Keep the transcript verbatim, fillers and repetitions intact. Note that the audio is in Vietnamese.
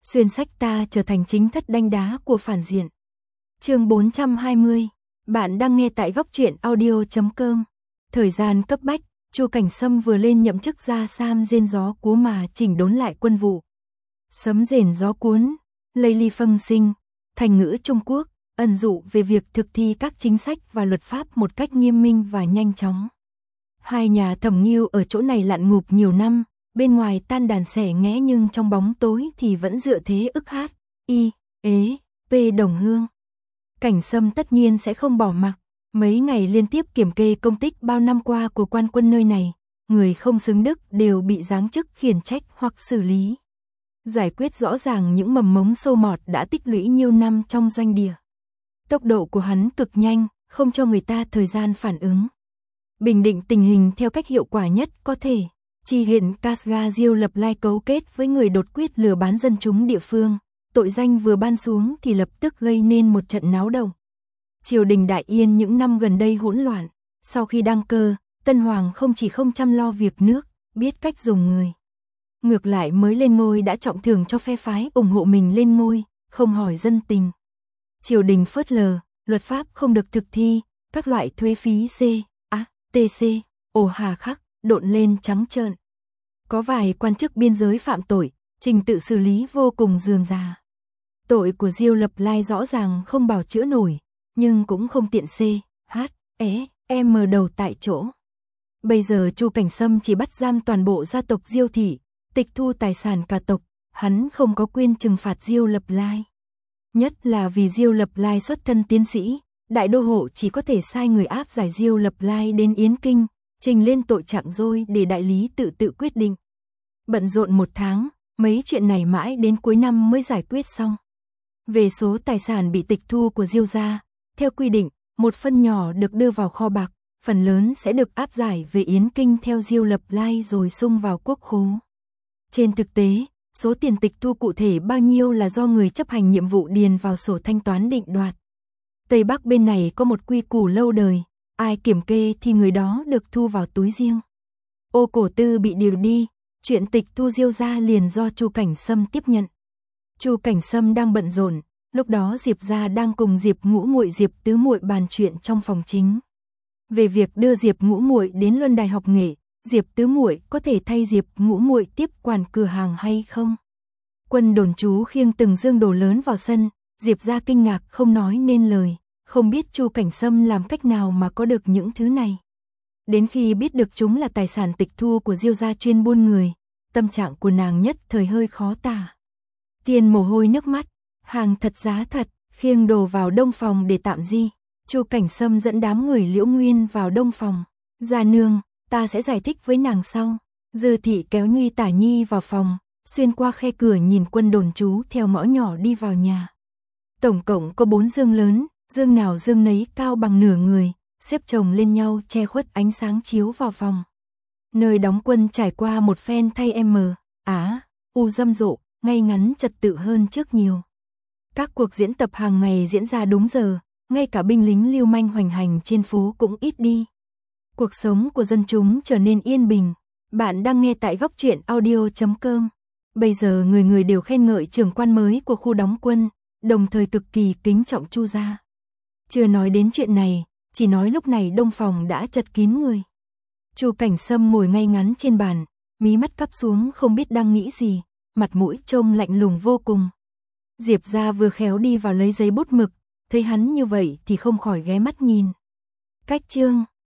xuyên sách ta trở thành chính thất đanh đá của phản diện. Chương bốn trăm hai mươi. Bạn đang nghe tại góc truyện audio chấm com. Thời gian cấp bách, Chu Cảnh Sâm vừa lên nhậm chức ra Sam rên gió cúa mà chỉnh đốn lại quân vụ. Sấm rền gió cuốn, lây ly phân sinh, thành ngữ Trung Quốc, ẩn dụ về việc thực thi các chính sách và luật pháp một cách nghiêm minh và nhanh chóng. Hai nhà thẩm nghiêu ở chỗ này lặn ngụp nhiều năm, bên ngoài tan đàn xẻ nghẽ nhưng trong bóng tối thì vẫn dựa thế ức hát, y, ế, p đồng hương. Cảnh Sâm tất nhiên sẽ không bỏ mặc, mấy ngày liên tiếp kiểm kê công tích bao năm qua của quan quân nơi này, người không xứng đức đều bị giáng chức khiển trách hoặc xử lý. Giải quyết rõ ràng những mầm mống sâu mọt đã tích lũy nhiều năm trong doanh địa. Tốc độ của hắn cực nhanh, không cho người ta thời gian phản ứng. Bình định tình hình theo cách hiệu quả nhất có thể. Chi huyện Kasga Diêu lập lai cấu kết với người đột quyết lừa bán dân chúng địa phương, tội danh vừa ban xuống thì lập tức gây nên một trận náo động. Triều đình Đại Yên những năm gần đây hỗn loạn, sau khi đăng cơ, Tân Hoàng không chỉ không chăm lo việc nước, biết cách dùng người. Ngược lại mới lên ngôi đã trọng thưởng cho phe phái ủng hộ mình lên ngôi, không hỏi dân tình. Triều đình phớt lờ, luật pháp không được thực thi, các loại thuế phí C, A, T C, ồ hà khắc, độn lên trắng trợn. Có vài quan chức biên giới phạm tội, trình tự xử lý vô cùng rườm rà. Tội của Diêu Lập Lai rõ ràng không bào chữa nổi, nhưng cũng không tiện C, H, E, M đầu tại chỗ. Bây giờ Chu Cảnh Sâm chỉ bắt giam toàn bộ gia tộc Diêu thị, tịch thu tài sản cả tộc, hắn không có quyền trừng phạt Diêu Lập Lai. Nhất là vì Diêu Lập Lai xuất thân tiến sĩ, đại đô hộ chỉ có thể sai người áp giải Diêu Lập Lai đến Yến Kinh, trình lên tội trạng rồi để đại lý tự tự quyết định. Bận rộn một tháng, mấy chuyện này mãi đến cuối năm mới giải quyết xong. Về số tài sản bị tịch thu của Diêu gia, theo quy định, một phần nhỏ được đưa vào kho bạc, phần lớn sẽ được áp giải về Yến Kinh theo Diêu Lập Lai rồi sung vào quốc khố. Trên thực tế, số tiền tịch thu cụ thể bao nhiêu là do người chấp hành nhiệm vụ điền vào sổ thanh toán định đoạt. Tây Bắc bên này có một quy củ lâu đời, ai kiểm kê thì người đó được thu vào túi riêng. Ô Cổ Tư bị điều đi, chuyện tịch thu Diêu gia liền do Chu Cảnh Sâm tiếp nhận. Chu Cảnh Sâm đang bận rộn, lúc đó Diệp gia đang cùng Diệp Ngũ Muội Diệp Tứ Muội bàn chuyện trong phòng chính. Về việc đưa Diệp Ngũ Muội đến Luân Đài học nghệ, Diệp Tứ Muội có thể thay Diệp Ngũ Muội tiếp quản cửa hàng hay không? Quân đồn trú khiêng từng dương đồ lớn vào sân, Diệp gia kinh ngạc không nói nên lời, không biết Chu Cảnh Sâm làm cách nào mà có được những thứ này. Đến khi biết được chúng là tài sản tịch thu của Diêu gia chuyên buôn người, tâm trạng của nàng nhất thời hơi khó tả. Tiền mồ hôi nước mắt, hàng thật giá thật, khiêng đồ vào đông phòng để tạm di. Chu Cảnh Sâm dẫn đám người Liễu Nguyên vào đông phòng. Gia nương, ta sẽ giải thích với nàng sau. Dư thị kéo Nhuy Tả Nhi vào phòng, xuyên qua khe cửa nhìn quân đồn trú theo ngõ nhỏ đi vào nhà. Tổng cộng có bốn dương lớn, dương nào dương nấy cao bằng nửa người, xếp chồng lên nhau che khuất ánh sáng chiếu vào phòng. Nơi đóng quân trải qua một phen thay M, Á, U râm rộ, ngay ngắn trật tự hơn trước nhiều. Các cuộc diễn tập hàng ngày diễn ra đúng giờ, ngay cả binh lính lưu manh hoành hành trên phố cũng ít đi. Cuộc sống của dân chúng trở nên yên bình. Bạn đang nghe tại góc truyện audio chấm com. Bây giờ người người đều khen ngợi trưởng quan mới của khu đóng quân, đồng thời cực kỳ kính trọng Chu gia. Chưa nói đến chuyện này, chỉ nói lúc này đông phòng đã chật kín người. Chu Cảnh Sâm ngồi ngay ngắn trên bàn, mí mắt cắp xuống không biết đang nghĩ gì, mặt mũi trông lạnh lùng vô cùng. Diệp gia vừa khéo đi vào lấy giấy bút mực, thấy hắn như vậy thì không khỏi ghé mắt nhìn. Cách chương